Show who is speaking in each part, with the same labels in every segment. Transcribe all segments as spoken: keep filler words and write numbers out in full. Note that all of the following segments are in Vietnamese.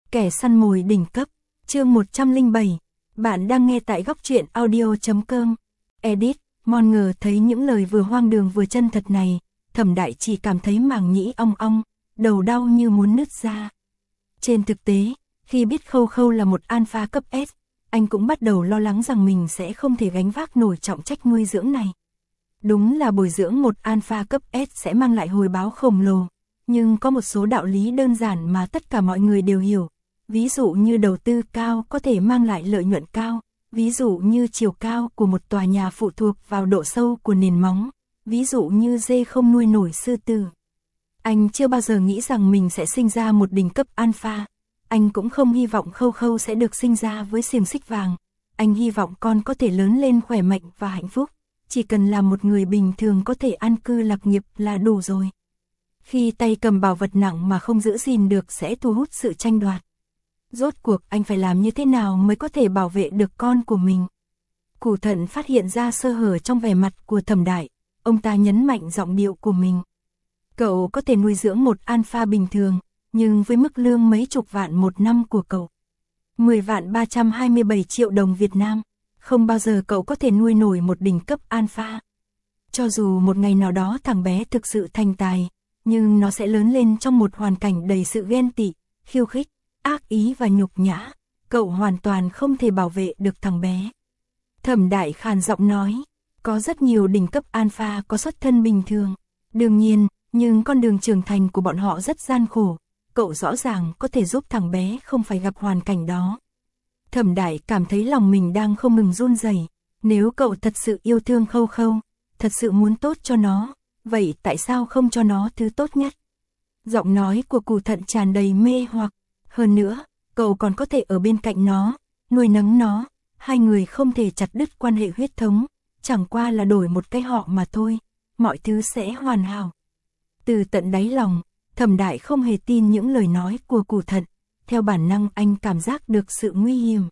Speaker 1: Kẻ săn mồi đỉnh cấp, chương một trăm lẻ bảy. Bạn đang nghe tại góc truyện audio chấm com. Edit, Mon ngờ thấy những lời vừa hoang đường vừa chân thật này, Thẩm Đại chỉ cảm thấy màng nhĩ ong ong, đầu đau như muốn nứt ra. Trên thực tế, khi biết Khâu Khâu là một alpha cấp S, anh cũng bắt đầu lo lắng rằng mình sẽ không thể gánh vác nổi trọng trách nuôi dưỡng này. Đúng là bồi dưỡng một alpha cấp S sẽ mang lại hồi báo khổng lồ, nhưng có một số đạo lý đơn giản mà tất cả mọi người đều hiểu. Ví dụ như đầu tư cao có thể mang lại lợi nhuận cao, ví dụ như chiều cao của một tòa nhà phụ thuộc vào độ sâu của nền móng, ví dụ như dê không nuôi nổi sư tử. Anh chưa bao giờ nghĩ rằng mình sẽ sinh ra một đỉnh cấp alpha. Anh cũng không hy vọng Khâu Khâu sẽ được sinh ra với xiềng xích vàng. Anh hy vọng con có thể lớn lên khỏe mạnh và hạnh phúc. Chỉ cần là một người bình thường có thể an cư lạc nghiệp là đủ rồi. Khi tay cầm bảo vật nặng mà không giữ gìn được sẽ thu hút sự tranh đoạt. Rốt cuộc anh phải làm như thế nào mới có thể bảo vệ được con của mình? Củ Thận phát hiện ra sơ hở trong vẻ mặt của Thẩm Đại. Ông ta nhấn mạnh giọng điệu của mình. Cậu có thể nuôi dưỡng một alpha bình thường, nhưng với mức lương mấy chục vạn một năm của cậu, mười vạn ba trăm hai mươi bảy triệu đồng Việt Nam, không bao giờ cậu có thể nuôi nổi một đỉnh cấp alpha. Cho dù một ngày nào đó thằng bé thực sự thành tài, nhưng nó sẽ lớn lên trong một hoàn cảnh đầy sự ghen tị, khiêu khích, ác ý và nhục nhã. Cậu hoàn toàn không thể bảo vệ được thằng bé. Thẩm Đại khàn giọng nói, có rất nhiều đỉnh cấp alpha có xuất thân bình thường. Đương nhiên, nhưng con đường trưởng thành của bọn họ rất gian khổ. Cậu rõ ràng có thể giúp thằng bé không phải gặp hoàn cảnh đó. Thẩm Đại cảm thấy lòng mình đang không ngừng run rẩy. Nếu cậu thật sự yêu thương Khâu Khâu, thật sự muốn tốt cho nó, vậy tại sao không cho nó thứ tốt nhất? Giọng nói của Củ Thận tràn đầy mê hoặc. Hơn nữa, cậu còn có thể ở bên cạnh nó, nuôi nấng nó. Hai người không thể chặt đứt quan hệ huyết thống, chẳng qua là đổi một cái họ mà thôi. Mọi thứ sẽ hoàn hảo. Từ tận đáy lòng, Thẩm Đại không hề tin những lời nói của Củ Thận. Theo bản năng anh cảm giác được sự nguy hiểm.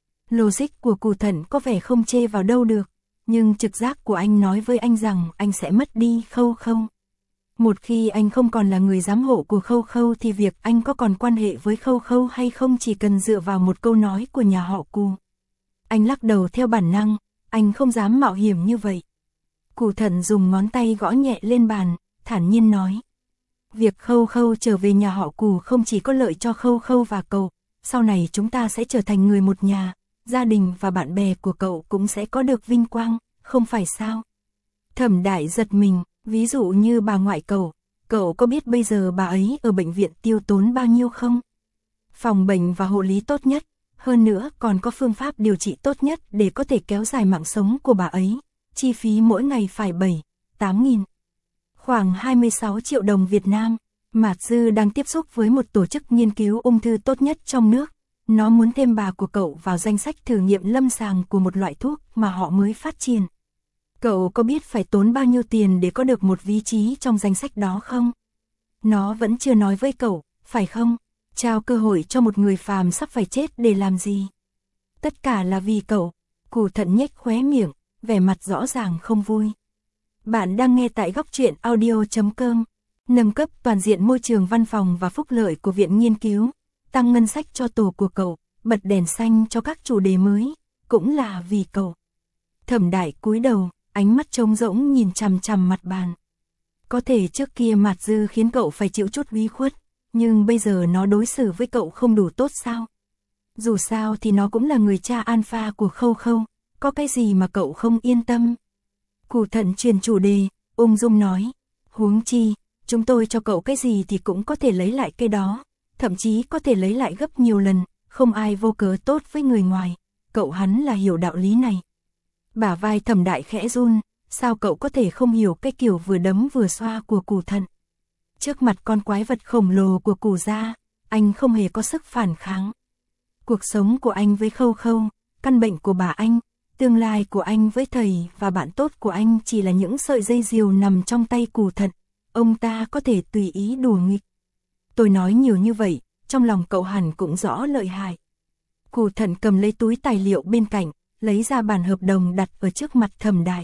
Speaker 1: Logic của Củ Thận có vẻ không chê vào đâu được, nhưng trực giác của anh nói với anh rằng anh sẽ mất đi Khâu Khâu. Một khi anh không còn là người giám hộ của Khâu Khâu thì việc anh có còn quan hệ với Khâu Khâu hay không chỉ cần dựa vào một câu nói của nhà họ Cù. Anh lắc đầu theo bản năng, anh không dám mạo hiểm như vậy. Củ Thận dùng ngón tay gõ nhẹ lên bàn, thản nhiên nói. Việc Khâu Khâu trở về nhà họ Cù không chỉ có lợi cho Khâu Khâu và cậu, sau này chúng ta sẽ trở thành người một nhà, gia đình và bạn bè của cậu cũng sẽ có được vinh quang, không phải sao? Thẩm Đại giật mình, ví dụ như bà ngoại cậu, cậu có biết bây giờ bà ấy ở bệnh viện tiêu tốn bao nhiêu không? Phòng bệnh và hộ lý tốt nhất, hơn nữa còn có phương pháp điều trị tốt nhất để có thể kéo dài mạng sống của bà ấy, chi phí mỗi ngày phải bảy, tám nghìn. Khoảng hai mươi sáu triệu đồng Việt Nam. Mạt Dư đang tiếp xúc với một tổ chức nghiên cứu ung thư tốt nhất trong nước. Nó muốn thêm bà của cậu vào danh sách thử nghiệm lâm sàng của một loại thuốc mà họ mới phát triển. Cậu có biết phải tốn bao nhiêu tiền để có được một vị trí trong danh sách đó không? Nó vẫn chưa nói với cậu, phải không? Trao cơ hội cho một người phàm sắp phải chết để làm gì? Tất cả là vì cậu. Củ Thận nhếch khóe miệng, vẻ mặt rõ ràng không vui. Bạn đang nghe tại góc truyện audio chấm com. Nâng cấp toàn diện môi trường văn phòng và phúc lợi của viện nghiên cứu, tăng ngân sách cho tổ của cậu, bật đèn xanh cho các chủ đề mới, cũng là vì cậu. Thẩm Đại cúi đầu, ánh mắt trống rỗng nhìn chằm chằm mặt bàn. Có thể trước kia Mạt Dư khiến cậu phải chịu chút uy khuất, nhưng bây giờ nó đối xử với cậu không đủ tốt sao? Dù sao thì nó cũng là người cha alpha của Khâu Khâu, có cái gì mà cậu không yên tâm? Củ Thận chuyển chủ đề, ung dung nói, huống chi, chúng tôi cho cậu cái gì thì cũng có thể lấy lại cái đó, thậm chí có thể lấy lại gấp nhiều lần, không ai vô cớ tốt với người ngoài, cậu hắn là hiểu đạo lý này. Bả vai Thẩm Đại khẽ run, sao cậu có thể không hiểu cái kiểu vừa đấm vừa xoa của Củ Thận? Trước mặt con quái vật khổng lồ của Củ gia, anh không hề có sức phản kháng. Cuộc sống của anh với Khâu Khâu, căn bệnh của bà anh, tương lai của anh với thầy và bạn tốt của anh chỉ là những sợi dây diều nằm trong tay Củ Thận. Ông ta có thể tùy ý đùa nghịch. Tôi nói nhiều như vậy, trong lòng cậu hẳn cũng rõ lợi hại. Củ Thận cầm lấy túi tài liệu bên cạnh, lấy ra bản hợp đồng đặt ở trước mặt Thẩm Đại.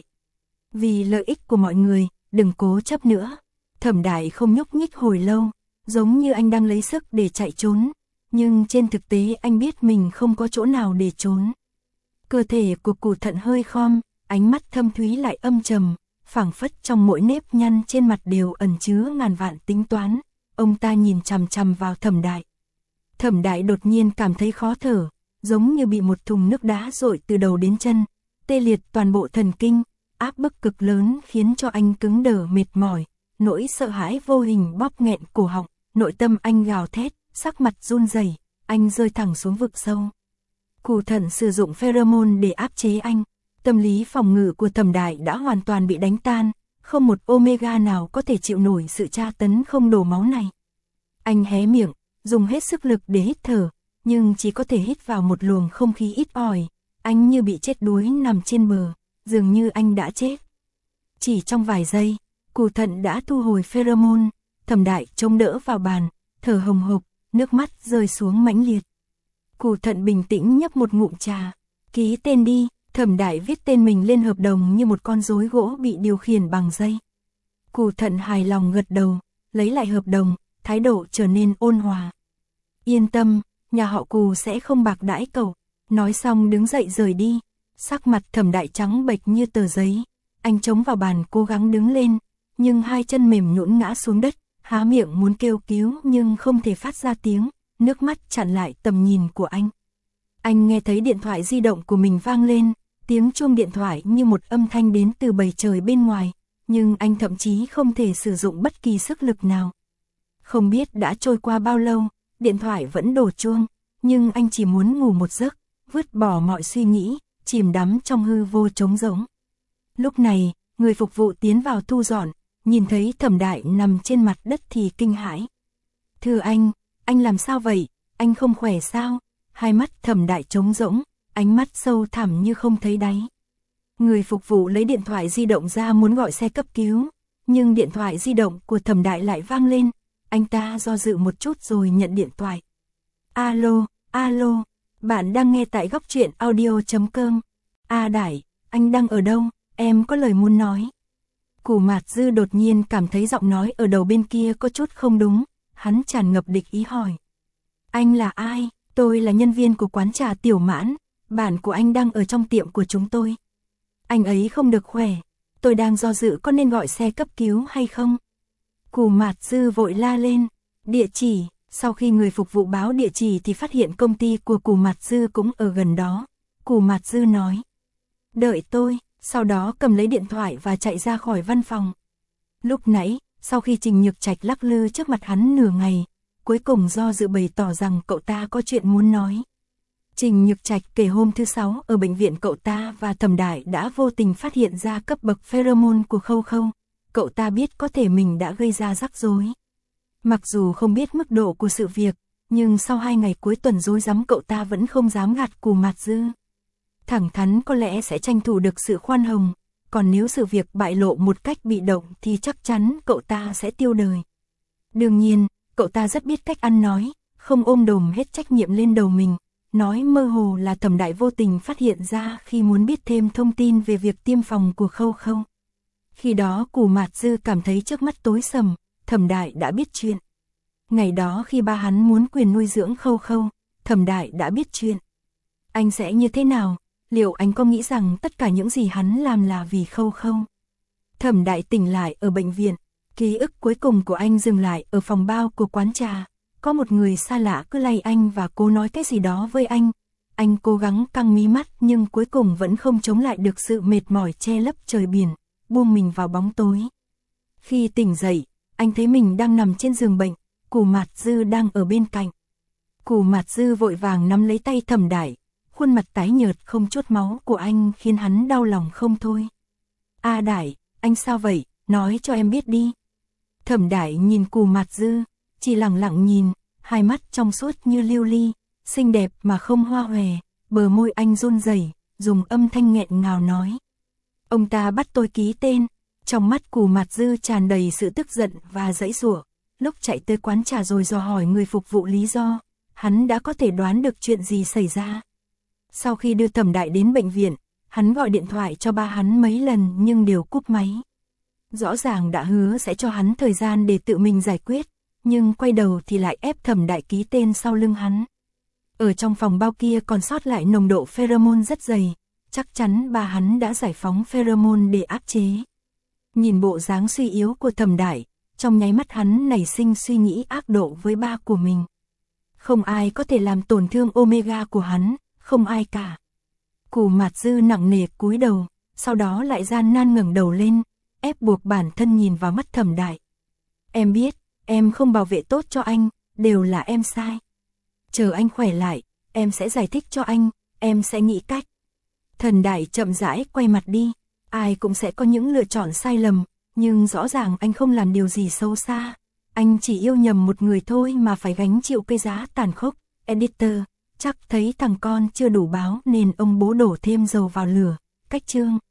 Speaker 1: Vì lợi ích của mọi người, đừng cố chấp nữa. Thẩm Đại không nhúc nhích hồi lâu, giống như anh đang lấy sức để chạy trốn. nhưng trên thực tế anh biết mình không có chỗ nào để trốn. Cơ thể của Cù Thận hơi khom, ánh mắt thâm thúy lại âm trầm, phảng phất trong mỗi nếp nhăn trên mặt đều ẩn chứa ngàn vạn tính toán. Ông ta nhìn chằm chằm vào Thẩm Đại. Thẩm Đại đột nhiên cảm thấy khó thở, giống như bị một thùng nước đá dội từ đầu đến chân, tê liệt toàn bộ thần kinh, áp bức cực lớn khiến cho anh cứng đờ mệt mỏi, nỗi sợ hãi vô hình bóp nghẹn cổ họng, nội tâm anh gào thét, sắc mặt run rẩy, anh rơi thẳng xuống vực sâu. Cù Thận sử dụng pheromone để áp chế anh, tâm lý phòng ngự của Thẩm Đại đã hoàn toàn bị đánh tan, không một omega nào có thể chịu nổi sự tra tấn không đổ máu này. Anh hé miệng, dùng hết sức lực để hít thở, nhưng chỉ có thể hít vào một luồng không khí ít ỏi, anh như bị chết đuối nằm trên bờ, dường như anh đã chết. Chỉ trong vài giây, Cù Thận đã thu hồi pheromone, Thẩm Đại chống đỡ vào bàn, thở hồng hộc, nước mắt rơi xuống mãnh liệt. Cù Thận bình tĩnh nhấp một ngụm trà, ký tên đi. Thẩm Đại viết tên mình lên hợp đồng như một con rối gỗ bị điều khiển bằng dây. Cù Thận hài lòng gật đầu, lấy lại hợp đồng, thái độ trở nên ôn hòa. Yên tâm, nhà họ Cù sẽ không bạc đãi cậu. Nói xong đứng dậy rời đi, sắc mặt Thẩm Đại trắng bệch như tờ giấy. Anh chống vào bàn cố gắng đứng lên, nhưng hai chân mềm nhũn ngã xuống đất, há miệng muốn kêu cứu nhưng không thể phát ra tiếng, nước mắt chặn lại tầm nhìn của anh. Anh nghe thấy điện thoại di động của mình vang lên, tiếng chuông điện thoại như một âm thanh đến từ bầu trời bên ngoài, nhưng anh thậm chí không thể sử dụng bất kỳ sức lực nào. Không biết đã trôi qua bao lâu, điện thoại vẫn đổ chuông, nhưng anh chỉ muốn ngủ một giấc, vứt bỏ mọi suy nghĩ, chìm đắm trong hư vô trống rỗng. Lúc này, người phục vụ tiến vào thu dọn, nhìn thấy Thẩm Đại nằm trên mặt đất thì kinh hãi. Thưa anh, anh làm sao vậy, anh không khỏe sao? Hai mắt Thẩm Đại trống rỗng, ánh mắt sâu thẳm như không thấy đáy. Người phục vụ lấy điện thoại di động ra muốn gọi xe cấp cứu, nhưng điện thoại di động của Thẩm Đại lại vang lên, anh ta do dự một chút rồi nhận điện thoại. Alo, alo, bạn đang nghe tại góc truyện audio chấm com. A Đại, anh đang ở đâu, em có lời muốn nói. Cù Mạt Dư đột nhiên cảm thấy giọng nói ở đầu bên kia có chút không đúng, hắn tràn ngập địch ý hỏi. Anh là ai? Tôi là nhân viên của quán trà Tiểu Mãn, bạn của anh đang ở trong tiệm của chúng tôi. Anh ấy không được khỏe, tôi đang do dự có nên gọi xe cấp cứu hay không. Cù Mạt Dư vội la lên, địa chỉ, sau khi người phục vụ báo địa chỉ thì phát hiện công ty của Cù Mạt Dư cũng ở gần đó. Cù Mạt Dư nói, đợi tôi, sau đó cầm lấy điện thoại và chạy ra khỏi văn phòng. Lúc nãy, sau khi Trình Nhược Trạch lắc lư trước mặt hắn nửa ngày, cuối cùng do dự bày tỏ rằng cậu ta có chuyện muốn nói. Trình Nhược Trạch kể hôm thứ sáu ở bệnh viện cậu ta và Thẩm Đại đã vô tình phát hiện ra cấp bậc pheromone của Khâu Khâu. Cậu ta biết có thể mình đã gây ra rắc rối. Mặc dù không biết mức độ của sự việc, nhưng sau hai ngày cuối tuần rối rắm cậu ta vẫn không dám gạt Cù Mạt Dư. Thẳng thắn có lẽ sẽ tranh thủ được sự khoan hồng, còn nếu sự việc bại lộ một cách bị động thì chắc chắn cậu ta sẽ tiêu đời. Đương nhiên, cậu ta rất biết cách ăn nói, không ôm đồm hết trách nhiệm lên đầu mình, nói mơ hồ là Thẩm Đại vô tình phát hiện ra khi muốn biết thêm thông tin về việc tiêm phòng của Khâu Khâu. Khi đó Cù Mạt Dư cảm thấy trước mắt tối sầm, Thẩm Đại đã biết chuyện. Ngày đó khi ba hắn muốn quyền nuôi dưỡng Khâu Khâu, Thẩm Đại đã biết chuyện. Anh sẽ như thế nào? Liệu anh có nghĩ rằng tất cả những gì hắn làm là vì Khâu Khâu? Thẩm Đại tỉnh lại ở bệnh viện, ký ức cuối cùng của anh dừng lại ở phòng bao của quán trà. Có một người xa lạ cứ lay anh và cố nói cái gì đó với anh. Anh cố gắng căng mí mắt nhưng cuối cùng vẫn không chống lại được sự mệt mỏi che lấp trời biển, buông mình vào bóng tối. Khi tỉnh dậy, anh thấy mình đang nằm trên giường bệnh, Cù Mạt Dư đang ở bên cạnh. Cù Mạt Dư vội vàng nắm lấy tay Thẩm Đại, khuôn mặt tái nhợt không chút máu của anh khiến hắn đau lòng không thôi. A Đại, anh sao vậy, nói cho em biết đi. Thẩm Đại nhìn Cù Mạt Dư, chỉ lặng lặng nhìn, hai mắt trong suốt như lưu ly, xinh đẹp mà không hoa hòe, bờ môi anh run rẩy, dùng âm thanh nghẹn ngào nói. Ông ta bắt tôi ký tên, trong mắt Cù Mạt Dư tràn đầy sự tức giận và giãy giụa. Lúc chạy tới quán trà rồi dò hỏi người phục vụ lý do, hắn đã có thể đoán được chuyện gì xảy ra. Sau khi đưa Thẩm Đại đến bệnh viện, hắn gọi điện thoại cho ba hắn mấy lần nhưng đều cúp máy. Rõ ràng đã hứa sẽ cho hắn thời gian để tự mình giải quyết, nhưng quay đầu thì lại ép Thẩm Đại ký tên sau lưng hắn. Ở trong phòng bao kia còn sót lại nồng độ pheromone rất dày, chắc chắn ba hắn đã giải phóng pheromone để áp chế. Nhìn bộ dáng suy yếu của Thẩm Đại, trong nháy mắt hắn nảy sinh suy nghĩ ác độ với ba của mình. Không ai có thể làm tổn thương Omega của hắn, không ai cả. Cù Mạt Dư nặng nề cúi đầu, sau đó lại gian nan ngẩng đầu lên, ép buộc bản thân nhìn vào mắt Thẩm Đại. Em biết, em không bảo vệ tốt cho anh, đều là em sai. Chờ anh khỏe lại, em sẽ giải thích cho anh, em sẽ nghĩ cách. Thần Đại chậm rãi quay mặt đi, ai cũng sẽ có những lựa chọn sai lầm, nhưng rõ ràng anh không làm điều gì xấu xa. Anh chỉ yêu nhầm một người thôi mà phải gánh chịu cái giá tàn khốc. Editor, chắc thấy thằng con chưa đủ báo nên ông bố đổ thêm dầu vào lửa. Cách chương